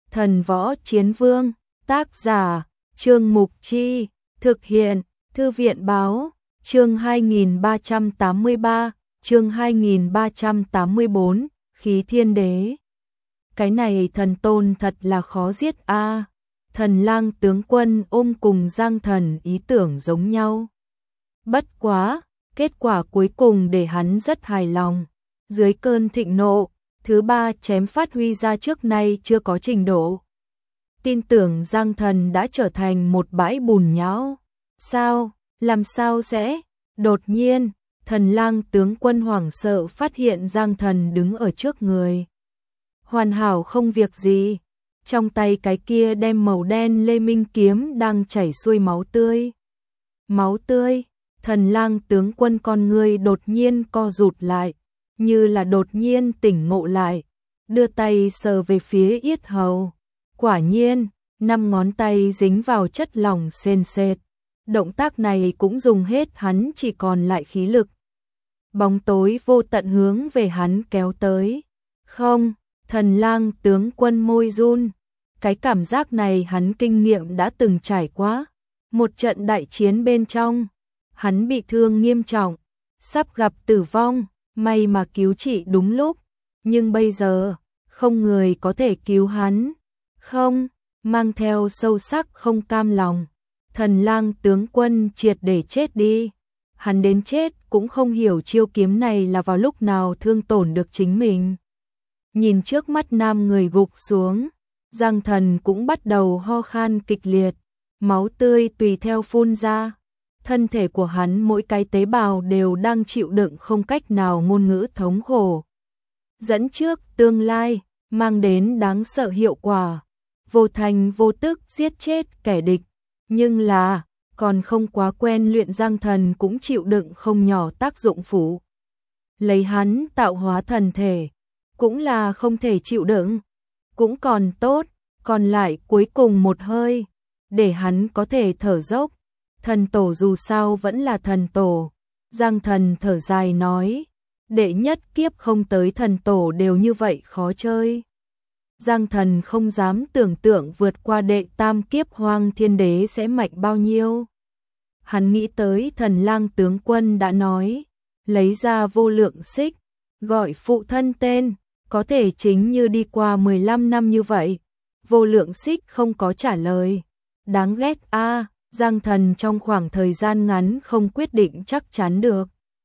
Thần Võ Chiến Vương, tác giả, Trương Mục Chi, thực hiện, Thư viện Báo, chương 2383, chương 2384, Khí Thiên Đế. Cái này thần tôn thật là khó giết a. Thần Lang tướng quân ôm cùng Giang Thần ý tưởng giống nhau. Bất quá, kết quả cuối cùng để hắn rất hài lòng. Dưới cơn thịnh nộ, thứ ba chém phát huy ra trước nay chưa có trình độ. Tin tưởng Giang Thần đã trở thành một bãi bùn nhão. Sao? Làm sao sẽ? Đột nhiên, Thần Lang tướng quân hoảng sợ phát hiện Giang Thần đứng ở trước người. Hoàn hảo không việc gì. Trong tay cái kia đem màu đen lê minh kiếm đang chảy xuôi máu tươi. Máu tươi, Thần Lang tướng quân con người đột nhiên co rụt lại, như là đột nhiên tỉnh ngộ lại, đưa tay sờ về phía yết hầu. Quả nhiên, 5 ngón tay dính vào chất lỏng sền sệt. Động tác này cũng dùng hết hắn chỉ còn lại khí lực. Bóng tối vô tận hướng về hắn kéo tới. Không, Thần Lang tướng quân môi run. Cái cảm giác này hắn kinh nghiệm đã từng trải qua. Một trận đại chiến bên trong, hắn bị thương nghiêm trọng, sắp gặp tử vong, may mà cứu trị đúng lúc. Nhưng bây giờ, không người có thể cứu hắn. Không, mang theo sâu sắc không cam lòng. Thần Lang tướng quân triệt để chết đi. Hắn đến chết cũng không hiểu chiêu kiếm này là vào lúc nào thương tổn được chính mình. Nhìn trước mắt nam người gục xuống, Giang Thần cũng bắt đầu ho khan kịch liệt, máu tươi tùy theo phun ra. Thân thể của hắn mỗi cái tế bào đều đang chịu đựng không cách nào ngôn ngữ thống khổ. Dẫn trước tương lai, mang đến đáng sợ hiệu quả, vô thành vô tức giết chết kẻ địch. Nhưng là, còn không quá quen luyện Giang Thần cũng chịu đựng không nhỏ tác dụng phụ. Lấy hắn tạo hóa thần thể, cũng là không thể chịu đựng. Cũng còn tốt, còn lại cuối cùng một hơi, để hắn có thể thở dốc. Thần tổ dù sao vẫn là thần tổ. Giang Thần thở dài nói, đệ nhất kiếp không tới thần tổ đều như vậy khó chơi. Giang Thần không dám tưởng tượng vượt qua đệ tam kiếp Hoang Thiên Đế sẽ mạnh bao nhiêu. Hắn nghĩ tới Thần Lang tướng quân đã nói, lấy ra vô lượng xích, gọi phụ thân tên, có thể chính như đi qua 15 năm như vậy. Vô lượng xích không có trả lời. Đáng ghét a. Giang Thần trong khoảng thời gian ngắn không quyết định chắc chắn được.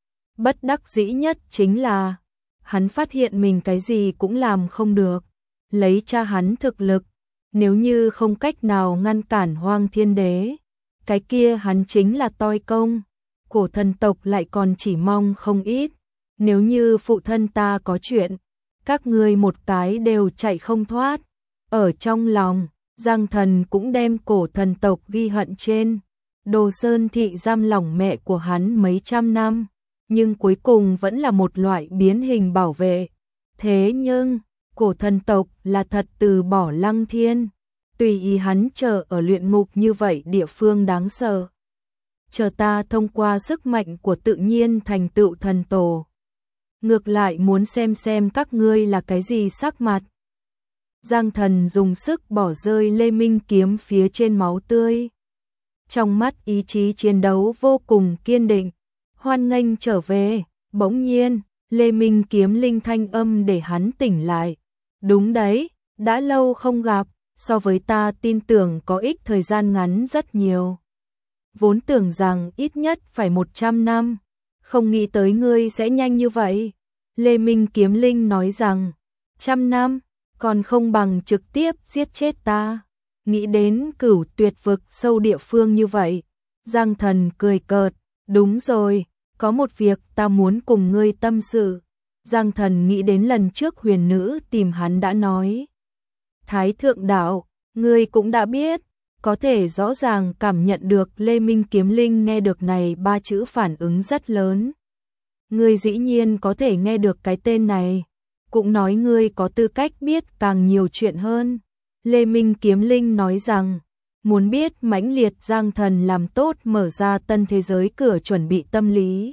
Bất đắc dĩ nhất chính là, hắn phát hiện mình cái gì cũng làm không được. Lấy cha hắn thực lực, nếu như không cách nào ngăn cản Hoang Thiên Đế, cái kia hắn chính là toi công. Cổ thần tộc lại còn chỉ mong không ít. Nếu như phụ thân ta có chuyện, các ngươi một cái đều chạy không thoát. Ở trong lòng, Giang Thần cũng đem cổ thần tộc ghi hận trên Đồ Sơn thị giam lỏng mẹ của hắn mấy trăm năm, nhưng cuối cùng vẫn là một loại biến hình bảo vệ. Thế nhưng, cổ thần tộc là thật từ bỏ Lăng Thiên, tùy ý hắn chờ ở luyện ngục như vậy địa phương đáng sợ. Chờ ta thông qua sức mạnh của tự nhiên thành tựu thần tổ. Ngược lại muốn xem các ngươi là cái gì sắc mặt. Giang Thần dùng sức bỏ rơi lê minh kiếm phía trên máu tươi. Trong mắt ý chí chiến đấu vô cùng kiên định. Hoan nghênh trở về. Bỗng nhiên, lê minh kiếm linh thanh âm để hắn tỉnh lại. Đúng đấy, đã lâu không gặp, so với ta tin tưởng có ích thời gian ngắn rất nhiều. Vốn tưởng rằng ít nhất phải 100 năm. Không nghĩ tới ngươi sẽ nhanh như vậy. Lê Minh kiếm linh nói rằng, 100 năm, còn không bằng trực tiếp giết chết ta. Nghĩ đến Cửu Tuyệt vực sâu địa phương như vậy. Giang Thần cười cợt, đúng rồi, có một việc ta muốn cùng ngươi tâm sự. Giang Thần nghĩ đến lần trước huyền nữ tìm hắn đã nói. Thái thượng đạo, ngươi cũng đã biết, có thể rõ ràng cảm nhận được Lê Minh kiếm linh nghe được này 3 chữ phản ứng rất lớn. Ngươi dĩ nhiên có thể nghe được cái tên này, cũng nói ngươi có tư cách biết càng nhiều chuyện hơn. Lê Minh kiếm linh nói rằng, muốn biết mãnh liệt. Giang Thần làm tốt mở ra tân thế giới cửa chuẩn bị tâm lý.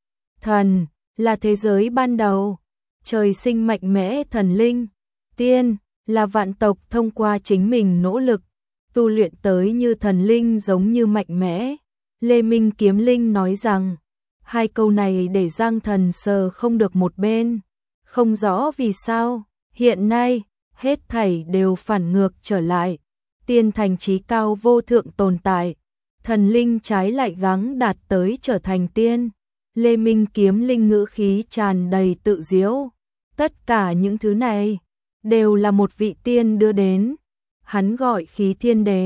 Thần là thế giới ban đầu, trời sinh mạnh mẽ thần linh, tiên là vạn tộc thông qua chính mình nỗ lực, tu luyện tới như thần linh giống như mạnh mẽ. Lê Minh Kiếm Linh nói rằng, hai câu này để Giang Thần sờ không được một bên, không rõ vì sao, hiện nay, hết thảy đều phản ngược trở lại, tiên thành trí cao vô thượng tồn tại, thần linh trái lại gắng đạt tới trở thành tiên. Lê Minh Kiếm Linh ngữ khí tràn đầy tự diễu, tất cả những thứ này đều là một vị tiên đưa đến, hắn gọi khí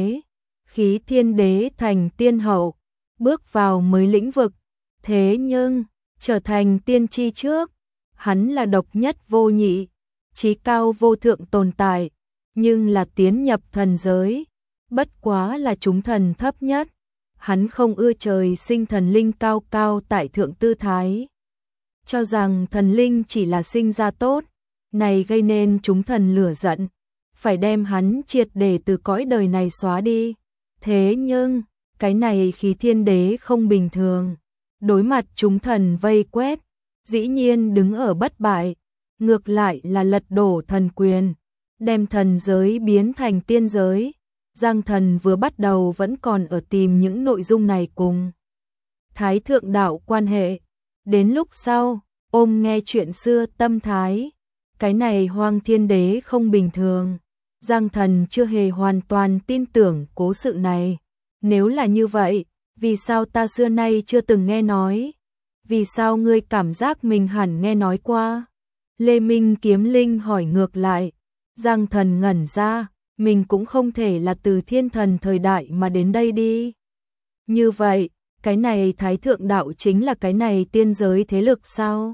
thiên đế thành tiên hậu, bước vào mới lĩnh vực, thế nhưng, trở thành tiên tri trước, hắn là độc nhất vô nhị, trí cao vô thượng tồn tại, nhưng là tiến nhập thần giới, bất quá là chúng thần thấp nhất, hắn không ưa trời sinh thần linh cao cao tại thượng tư thái, cho rằng thần linh chỉ là sinh ra tốt, này gây nên chúng thần lửa giận, phải đem hắn triệt để từ cõi đời này xóa đi. Thế nhưng, cái này khí thiên đế không bình thường, đối mặt chúng thần vây quét, dĩ nhiên đứng ở bất bại, ngược lại là lật đổ thần quyền, đem thần giới biến thành tiên giới. Giang Thần vừa bắt đầu vẫn còn ở tìm những nội dung này cùng Thái Thượng Đạo quan hệ, đến lúc sau, ôm nghe chuyện xưa tâm thái, cái này Hoang Thiên Đế không bình thường. Giang Thần chưa hề hoàn toàn tin tưởng cố sự này. Nếu là như vậy, vì sao ta xưa nay chưa từng nghe nói? Vì sao ngươi cảm giác mình hẳn nghe nói qua? Lê Minh Kiếm Linh hỏi ngược lại. Giang Thần ngẩn ra, mình cũng không thể là từ thiên thần thời đại mà đến đây đi. Như vậy, cái này Thái Thượng Đạo chính là cái này tiên giới thế lực sao?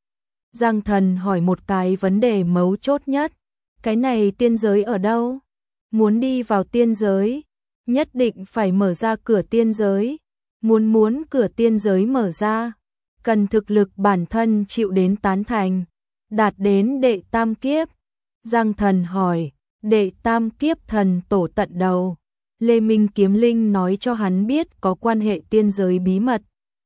Giang Thần hỏi một cái vấn đề mấu chốt nhất. Cái này tiên giới ở đâu? Muốn đi vào tiên giới, nhất định phải mở ra cửa tiên giới. Muốn cửa tiên giới mở ra, cần thực lực bản thân chịu đến tán thành, đạt đến đệ tam kiếp. Giang Thần hỏi, đệ tam kiếp thần tổ tận đầu. Lê Minh Kiếm Linh nói cho hắn biết có quan hệ tiên giới bí mật.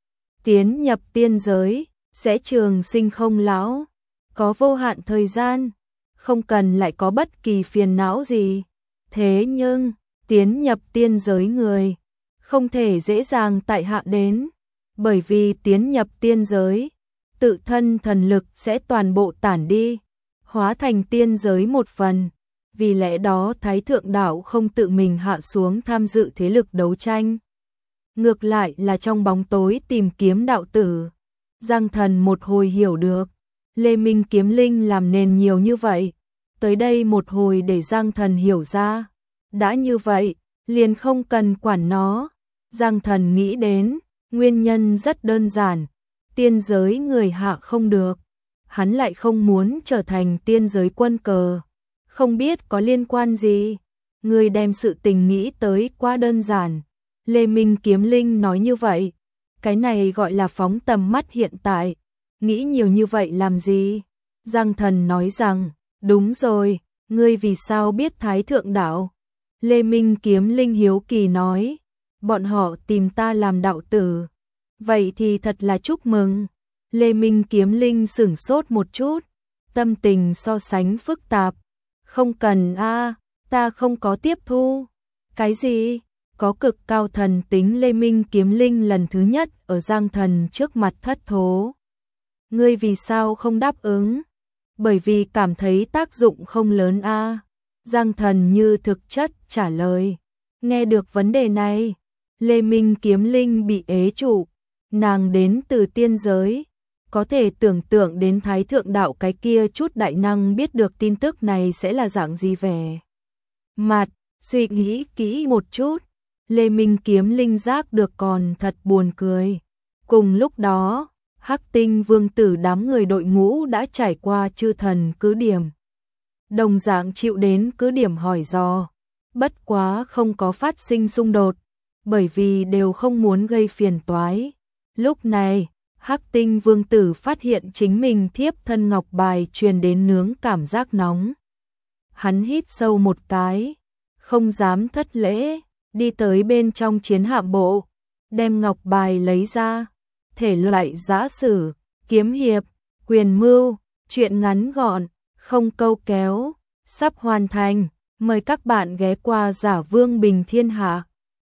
Tiến nhập tiên giới, sẽ trường sinh không lão, có vô hạn thời gian, không cần lại có bất kỳ phiền não gì. Thế nhưng, tiến nhập tiên giới người, không thể dễ dàng tại hạ đến, bởi vì tiến nhập tiên giới, tự thân thần lực sẽ toàn bộ tản đi, hóa thành tiên giới một phần. Vì lẽ đó Thái Thượng Đạo không tự mình hạ xuống tham dự thế lực đấu tranh. Ngược lại là trong bóng tối tìm kiếm đạo tử. Giang Thần một hồi hiểu được, Lê Minh Kiếm Linh làm nên nhiều như vậy. Tới đây một hồi để Giang Thần hiểu ra. Đã như vậy, liền không cần quản nó. Giang Thần nghĩ đến, nguyên nhân rất đơn giản. Tiên giới người hạ không được. Hắn lại không muốn trở thành tiên giới quân cờ. Không biết có liên quan gì. Người đem sự tình nghĩ tới quá đơn giản. Lê Minh Kiếm Linh nói như vậy. Cái này gọi là phóng tầm mắt hiện tại. Nghĩ nhiều như vậy làm gì? Giang Thần nói rằng, đúng rồi, ngươi vì sao biết Thái Thượng Đạo? Lê Minh Kiếm Linh hiếu kỳ nói, bọn họ tìm ta làm đạo tử. Vậy thì thật là chúc mừng. Lê Minh Kiếm Linh sửng sốt một chút, tâm tình so sánh phức tạp. Không cần a, ta không có tiếp thu. Cái gì? Có cực cao thần tính. Lê Minh Kiếm Linh lần thứ nhất ở Giang Thần trước mặt thất thố. Ngươi vì sao không đáp ứng? Bởi vì cảm thấy tác dụng không lớn a. Giang Thần như thực chất trả lời. Nghe được vấn đề này, Lê Minh Kiếm Linh bị ế trụ. Nàng đến từ tiên giới, có thể tưởng tượng đến Thái Thượng Đạo cái kia chút đại năng biết được tin tức này sẽ là dạng gì vẻ mặt. Suy nghĩ kỹ một chút, Lê Minh Kiếm Linh giác được còn thật buồn cười. Cùng lúc đó, Hắc Tinh Vương tử đám người đội ngũ đã trải qua chư thần cứ điểm. Đồng dạng chịu đến cứ điểm hỏi dò, bất quá không có phát sinh xung đột, bởi vì đều không muốn gây phiền toái. Lúc này, Hắc Tinh Vương tử phát hiện chính mình thiếp thân ngọc bài truyền đến nướng cảm giác nóng. Hắn hít sâu một cái, không dám thất lễ, đi tới bên trong chiến hạm bộ, đem ngọc bài lấy ra. Thể loại giã sử, kiếm hiệp, quyền mưu, truyện ngắn gọn, không câu kéo, sắp hoàn thành. Mời các bạn ghé qua Giả Vương Bình Thiên Hạ.